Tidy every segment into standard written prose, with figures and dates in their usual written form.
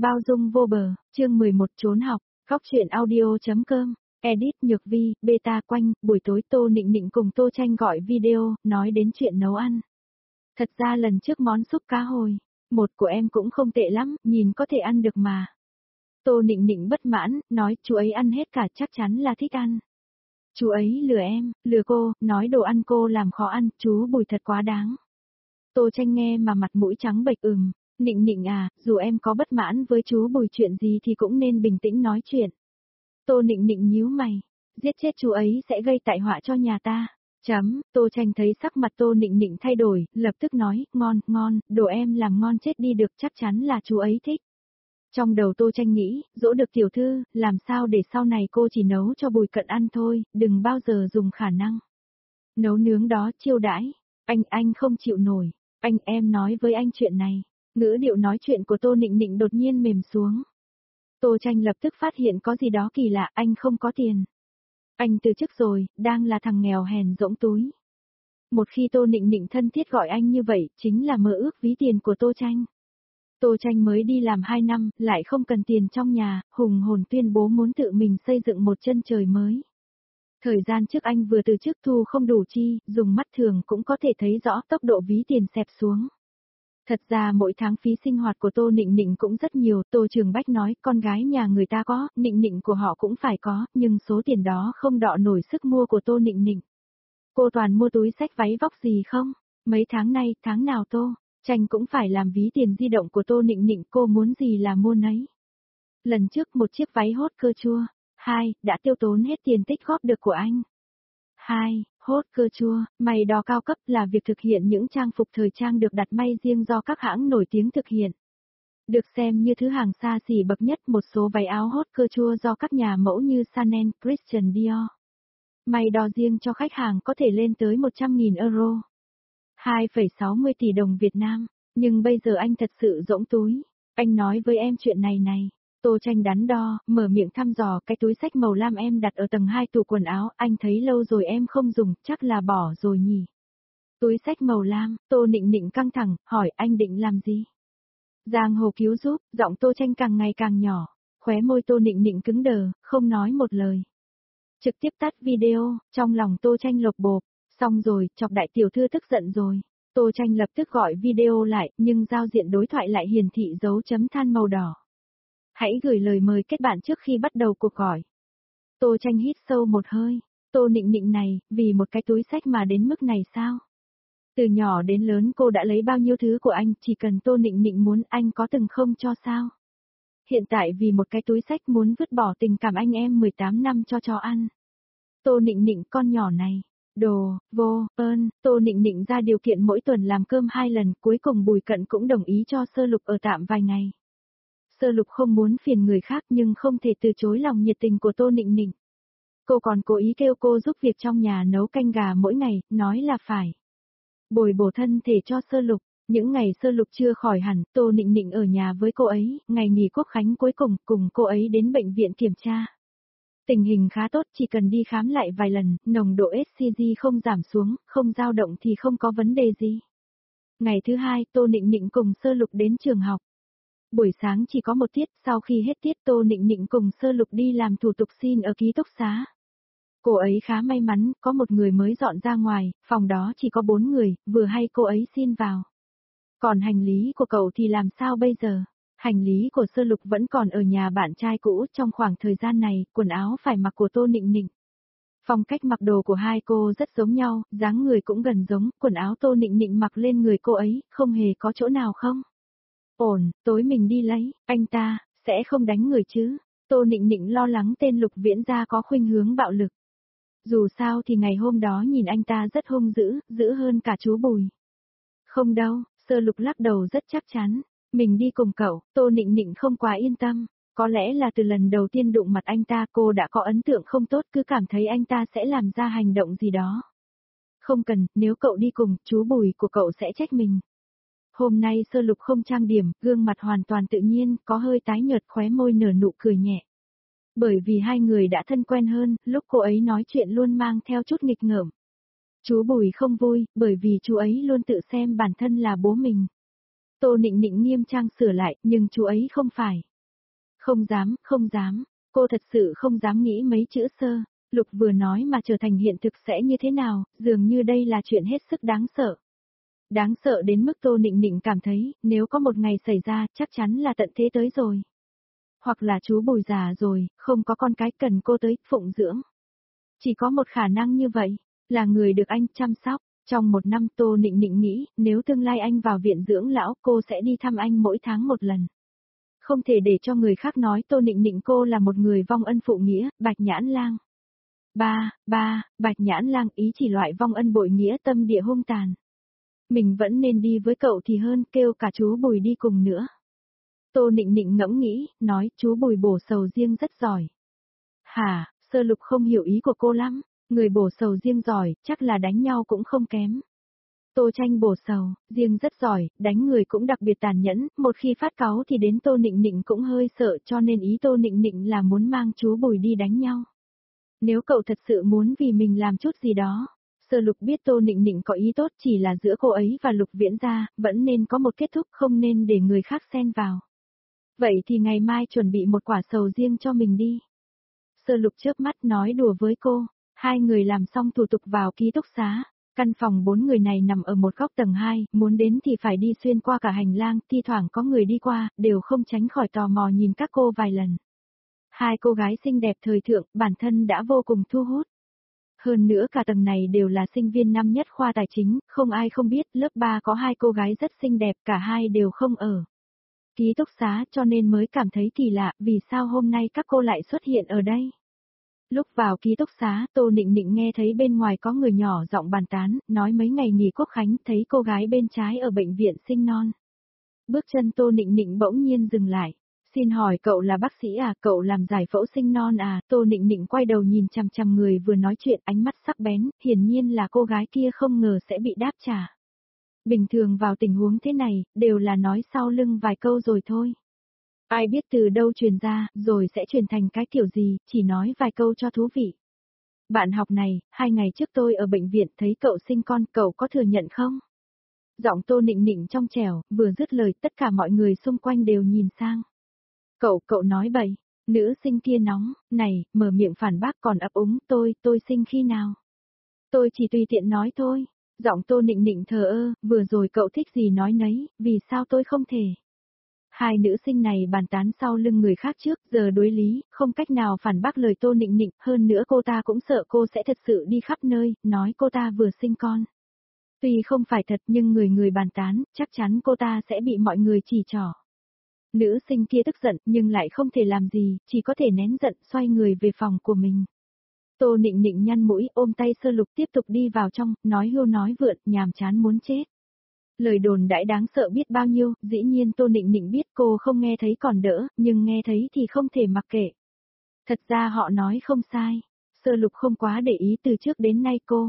Bao dung vô bờ, chương 11 trốn học, góc truyện audio.com, edit Nhược Vi, beta quanh, buổi tối Tô Nịnh Nịnh cùng Tô Tranh gọi video, nói đến chuyện nấu ăn. Thật ra lần trước món súp cá hồi, một của em cũng không tệ lắm, nhìn có thể ăn được mà. Tô Nịnh Nịnh bất mãn, nói chú ấy ăn hết cả chắc chắn là thích ăn. Chú ấy lừa em, lừa cô, nói đồ ăn cô làm khó ăn, chú Bùi thật quá đáng. Tô Tranh nghe mà mặt mũi trắng bệch Nịnh Nịnh à, dù em có bất mãn với chú Bùi chuyện gì thì cũng nên bình tĩnh nói chuyện. Tô Nịnh Nịnh nhíu mày, giết chết chú ấy sẽ gây tai họa cho nhà ta. Tô Tranh thấy sắc mặt Tô Nịnh Nịnh thay đổi, lập tức nói, ngon, đồ em làm ngon chết đi được chắc chắn là chú ấy thích. Trong đầu Tô Tranh nghĩ, dỗ được tiểu thư, làm sao để sau này cô chỉ nấu cho Bùi Cận ăn thôi, đừng bao giờ dùng khả năng nấu nướng đó chiêu đãi. Anh không chịu nổi, em nói với anh chuyện này. Ngữ điệu nói chuyện của Tô Nịnh Nịnh đột nhiên mềm xuống. Tô Tranh lập tức phát hiện có gì đó kỳ lạ, anh không có tiền. Anh từ chức rồi, đang là thằng nghèo hèn rỗng túi. Một khi Tô Nịnh Nịnh thân thiết gọi anh như vậy, chính là mơ ước ví tiền của Tô Tranh. Tô Tranh mới đi làm 2 năm, lại không cần tiền trong nhà, hùng hồn tuyên bố muốn tự mình xây dựng một chân trời mới. Thời gian trước anh vừa từ chức thu không đủ chi, dùng mắt thường cũng có thể thấy rõ tốc độ ví tiền xẹp xuống. Thật ra mỗi tháng phí sinh hoạt của Tô Nịnh Nịnh cũng rất nhiều, Tô Trường Bách nói con gái nhà người ta có, Nịnh Nịnh của họ cũng phải có, nhưng số tiền đó không đọ nổi sức mua của Tô Nịnh Nịnh. Cô toàn mua túi xách váy vóc gì không? Mấy tháng nay, tháng nào Tô Tranh cũng phải làm ví tiền di động của Tô Nịnh Nịnh, cô muốn gì là mua nấy. Lần trước một chiếc váy hốt cơ chua, 2, đã tiêu tốn hết tiền tích góp được của anh. 2. Hốt cơ chua, may đo cao cấp là việc thực hiện những trang phục thời trang được đặt may riêng do các hãng nổi tiếng thực hiện. Được xem như thứ hàng xa xỉ bậc nhất, một số váy áo hốt cơ chua do các nhà mẫu như Chanel, Christian Dior. May đo riêng cho khách hàng có thể lên tới 100.000 euro. 2,60 tỷ đồng Việt Nam, nhưng bây giờ anh thật sự rỗng túi. Anh nói với em chuyện này. Tô Tranh đắn đo, mở miệng thăm dò cái túi xách màu lam em đặt ở tầng 2 tủ quần áo, anh thấy lâu rồi em không dùng, chắc là bỏ rồi nhỉ. Túi xách màu lam, Tô Nịnh Nịnh căng thẳng, hỏi anh định làm gì? Giang hồ cứu giúp, giọng Tô Tranh càng ngày càng nhỏ, khóe môi Tô Nịnh Nịnh cứng đờ, không nói một lời. Trực tiếp tắt video, trong lòng Tô Tranh lột bột, xong rồi, chọc đại tiểu thư tức giận rồi. Tô Tranh lập tức gọi video lại, nhưng giao diện đối thoại lại hiển thị dấu chấm than màu đỏ. Hãy gửi lời mời kết bạn trước khi bắt đầu cuộc gọi. Tô Tranh hít sâu một hơi, Tô Nịnh Nịnh này, vì một cái túi xách mà đến mức này sao? Từ nhỏ đến lớn cô đã lấy bao nhiêu thứ của anh, chỉ cần Tô Nịnh Nịnh muốn anh có từng không cho sao? Hiện tại vì một cái túi xách muốn vứt bỏ tình cảm anh em 18 năm cho chó ăn. Tô Nịnh Nịnh con nhỏ này, đồ, vô, ơn, Tô Nịnh Nịnh ra điều kiện mỗi tuần làm cơm 2 lần, cuối cùng Bùi Cận cũng đồng ý cho Sơ Lục ở tạm vài ngày. Sơ Lục không muốn phiền người khác nhưng không thể từ chối lòng nhiệt tình của Tô Nịnh Nịnh. Cô còn cố ý kêu cô giúp việc trong nhà nấu canh gà mỗi ngày, nói là phải bồi bổ thân thể cho Sơ Lục. Những ngày Sơ Lục chưa khỏi hẳn, Tô Nịnh Nịnh ở nhà với cô ấy, ngày nghỉ Quốc khánh cuối cùng cô ấy đến bệnh viện kiểm tra. Tình hình khá tốt, chỉ cần đi khám lại vài lần, nồng độ HCG không giảm xuống, không dao động thì không có vấn đề gì. Ngày thứ 2, Tô Nịnh Nịnh cùng Sơ Lục đến trường học. Buổi sáng chỉ có một tiết, sau khi hết tiết Tô Nịnh Nịnh cùng Sơ Lục đi làm thủ tục xin ở ký túc xá. Cô ấy khá may mắn, có một người mới dọn ra ngoài, phòng đó chỉ có 4 người, vừa hay cô ấy xin vào. Còn hành lý của cậu thì làm sao bây giờ? Hành lý của Sơ Lục vẫn còn ở nhà bạn trai cũ, trong khoảng thời gian này, quần áo phải mặc của Tô Nịnh Nịnh. Phong cách mặc đồ của hai cô rất giống nhau, dáng người cũng gần giống, quần áo Tô Nịnh Nịnh mặc lên người cô ấy, không hề có chỗ nào không. Ổn, tối mình đi lấy, anh ta, sẽ không đánh người chứ. Tô Nịnh Nịnh lo lắng tên Lục Viễn gia có khuynh hướng bạo lực. Dù sao thì ngày hôm đó nhìn anh ta rất hung dữ, dữ hơn cả chú Bùi. Không đâu, Sơ Lục lắc đầu rất chắc chắn. Mình đi cùng cậu, Tô Nịnh Nịnh không quá yên tâm. Có lẽ là từ lần đầu tiên đụng mặt anh ta cô đã có ấn tượng không tốt, cứ cảm thấy anh ta sẽ làm ra hành động gì đó. Không cần, nếu cậu đi cùng, chú Bùi của cậu sẽ trách mình. Hôm nay Sơ Lục không trang điểm, gương mặt hoàn toàn tự nhiên, có hơi tái nhợt, khóe môi nở nụ cười nhẹ. Bởi vì hai người đã thân quen hơn, lúc cô ấy nói chuyện luôn mang theo chút nghịch ngợm. Chú Bùi không vui, bởi vì chú ấy luôn tự xem bản thân là bố mình. Tô Nịnh Nịnh nghiêm trang sửa lại, nhưng chú ấy không phải. Không dám, không dám, cô thật sự không dám nghĩ mấy chữ sơ, Lục vừa nói mà trở thành hiện thực sẽ như thế nào, dường như đây là chuyện hết sức đáng sợ. Đáng sợ đến mức Tô Nịnh Nịnh cảm thấy, nếu có một ngày xảy ra, chắc chắn là tận thế tới rồi. Hoặc là chú Bùi già rồi, không có con cái cần cô tới, phụng dưỡng. Chỉ có một khả năng như vậy, là người được anh chăm sóc. Trong một năm Tô Nịnh Nịnh nghĩ, nếu tương lai anh vào viện dưỡng lão, cô sẽ đi thăm anh mỗi tháng một lần. Không thể để cho người khác nói Tô Nịnh Nịnh cô là một người vong ân phụ nghĩa, Bạch Nhãn Lang. Bạch Nhãn Lang ý chỉ loại vong ân bội nghĩa tâm địa hung tàn. Mình vẫn nên đi với cậu thì hơn, kêu cả chú Bùi đi cùng nữa. Tô Nịnh Nịnh ngẫm nghĩ, nói chú Bùi bổ sầu riêng rất giỏi. Hả, Sơ Lục không hiểu ý của cô lắm, người bổ sầu riêng giỏi, chắc là đánh nhau cũng không kém. Tô Tranh bổ sầu, riêng rất giỏi, đánh người cũng đặc biệt tàn nhẫn, một khi phát cáu thì đến Tô Nịnh Nịnh cũng hơi sợ cho nên ý Tô Nịnh Nịnh là muốn mang chú Bùi đi đánh nhau. Nếu cậu thật sự muốn vì mình làm chút gì đó, Sơ Lục biết Tô Nịnh Nịnh có ý tốt chỉ là giữa cô ấy và Lục Viễn gia, vẫn nên có một kết thúc không nên để người khác xen vào. Vậy thì ngày mai chuẩn bị một quả sầu riêng cho mình đi. Sơ Lục chớp mắt nói đùa với cô, hai người làm xong thủ tục vào ký túc xá. Căn phòng 4 người này nằm ở một góc tầng 2, muốn đến thì phải đi xuyên qua cả hành lang, thi thoảng có người đi qua, đều không tránh khỏi tò mò nhìn các cô vài lần. Hai cô gái xinh đẹp thời thượng, bản thân đã vô cùng thu hút. Hơn nữa cả tầng này đều là sinh viên năm nhất khoa tài chính, không ai không biết, lớp 3 có hai cô gái rất xinh đẹp, cả hai đều không ở ký túc xá cho nên mới cảm thấy kỳ lạ, vì sao hôm nay các cô lại xuất hiện ở đây. Lúc vào ký túc xá, Tô Nịnh Nịnh nghe thấy bên ngoài có người nhỏ giọng bàn tán, nói mấy ngày nghỉ Quốc khánh thấy cô gái bên trái ở bệnh viện sinh non. Bước chân Tô Nịnh Nịnh bỗng nhiên dừng lại. Xin hỏi cậu là bác sĩ à, cậu làm giải phẫu sinh non à, Tô Nịnh Nịnh quay đầu nhìn chằm chằm người vừa nói chuyện ánh mắt sắc bén, hiển nhiên là cô gái kia không ngờ sẽ bị đáp trả. Bình thường vào tình huống thế này, đều là nói sau lưng vài câu rồi thôi. Ai biết từ đâu truyền ra, rồi sẽ truyền thành cái kiểu gì, chỉ nói vài câu cho thú vị. Bạn học này, 2 ngày trước tôi ở bệnh viện thấy cậu sinh con, cậu có thừa nhận không? Giọng Tô Nịnh Nịnh trong trẻo, vừa dứt lời tất cả mọi người xung quanh đều nhìn sang. Cậu nói bậy, nữ sinh kia nóng, này, mở miệng phản bác còn ấp úng, tôi sinh khi nào? Tôi chỉ tùy tiện nói thôi. Giọng Tô Nịnh Nịnh thờ ơ, vừa rồi cậu thích gì nói nấy, vì sao tôi không thể? Hai nữ sinh này bàn tán sau lưng người khác trước, giờ đối lý, không cách nào phản bác lời Tô Nịnh Nịnh, hơn nữa cô ta cũng sợ cô sẽ thật sự đi khắp nơi, nói cô ta vừa sinh con. Tuy không phải thật nhưng người bàn tán, chắc chắn cô ta sẽ bị mọi người chỉ trỏ. Nữ sinh kia tức giận nhưng lại không thể làm gì, chỉ có thể nén giận xoay người về phòng của mình. Tô Nịnh Nịnh nhăn mũi ôm tay Sơ Lục tiếp tục đi vào trong, nói hưu nói vượn, nhàm chán muốn chết. Lời đồn đãi đáng sợ biết bao nhiêu, dĩ nhiên Tô Nịnh Nịnh biết cô không nghe thấy còn đỡ, nhưng nghe thấy thì không thể mặc kệ. Thật ra họ nói không sai, Sơ Lục không quá để ý từ trước đến nay cô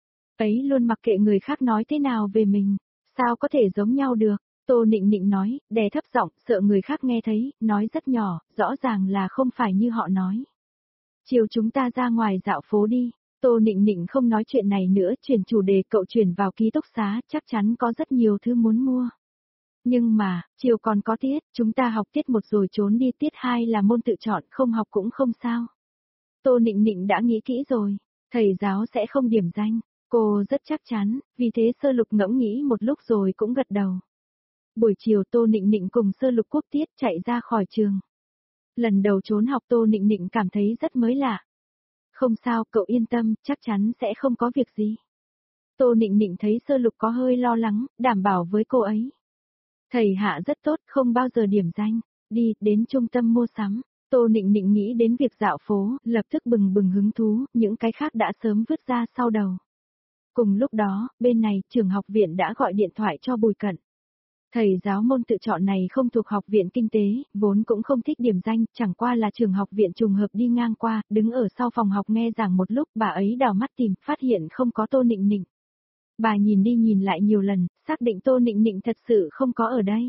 ấy luôn mặc kệ người khác nói thế nào về mình, sao có thể giống nhau được. Tô Nịnh Nịnh nói, đè thấp giọng, sợ người khác nghe thấy, nói rất nhỏ, rõ ràng là không phải như họ nói. Chiều chúng ta ra ngoài dạo phố đi. Tô Nịnh Nịnh không nói chuyện này nữa, chuyển chủ đề, cậu chuyển vào ký túc xá, chắc chắn có rất nhiều thứ muốn mua. Nhưng mà, chiều còn có tiết, chúng ta học tiết 1 rồi trốn đi, tiết 2 là môn tự chọn, không học cũng không sao. Tô Nịnh Nịnh đã nghĩ kỹ rồi, thầy giáo sẽ không điểm danh, cô rất chắc chắn, vì thế Sơ Lục ngẫm nghĩ một lúc rồi cũng gật đầu. Buổi chiều Tô Nịnh Nịnh cùng Sơ Lục quốc tiết chạy ra khỏi trường. Lần đầu trốn học Tô Nịnh Nịnh cảm thấy rất mới lạ. Không sao, cậu yên tâm, chắc chắn sẽ không có việc gì. Tô Nịnh Nịnh thấy Sơ Lục có hơi lo lắng, đảm bảo với cô ấy. Thầy Hạ rất tốt, không bao giờ điểm danh. Đi, đến trung tâm mua sắm. Tô Nịnh Nịnh nghĩ đến việc dạo phố, lập tức bừng bừng hứng thú, những cái khác đã sớm vứt ra sau đầu. Cùng lúc đó, bên này, trường học viện đã gọi điện thoại cho Bùi Cận. Thầy giáo môn tự chọn này không thuộc học viện kinh tế, vốn cũng không thích điểm danh, chẳng qua là trường học viện trùng hợp đi ngang qua, đứng ở sau phòng học nghe giảng một lúc, bà ấy đảo mắt tìm, phát hiện không có Tô Nịnh Nịnh. Bà nhìn đi nhìn lại nhiều lần, xác định Tô Nịnh Nịnh thật sự không có ở đây.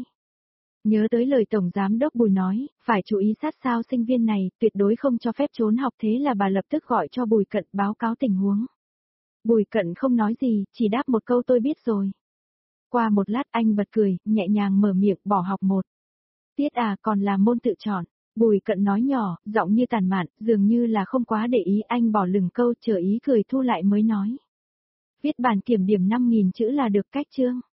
Nhớ tới lời Tổng Giám Đốc Bùi nói, phải chú ý sát sao sinh viên này, tuyệt đối không cho phép trốn học, thế là bà lập tức gọi cho Bùi Cận báo cáo tình huống. Bùi Cận không nói gì, chỉ đáp một câu tôi biết rồi. Qua một lát anh bật cười, nhẹ nhàng mở miệng bỏ học 1 tiết à, còn là môn tự chọn. Bùi Cận nói nhỏ, giọng như tàn mạn, dường như là không quá để ý, anh bỏ lửng câu chờ ý cười thu lại mới nói. Viết bản kiểm điểm 5.000 chữ là được cách Trương.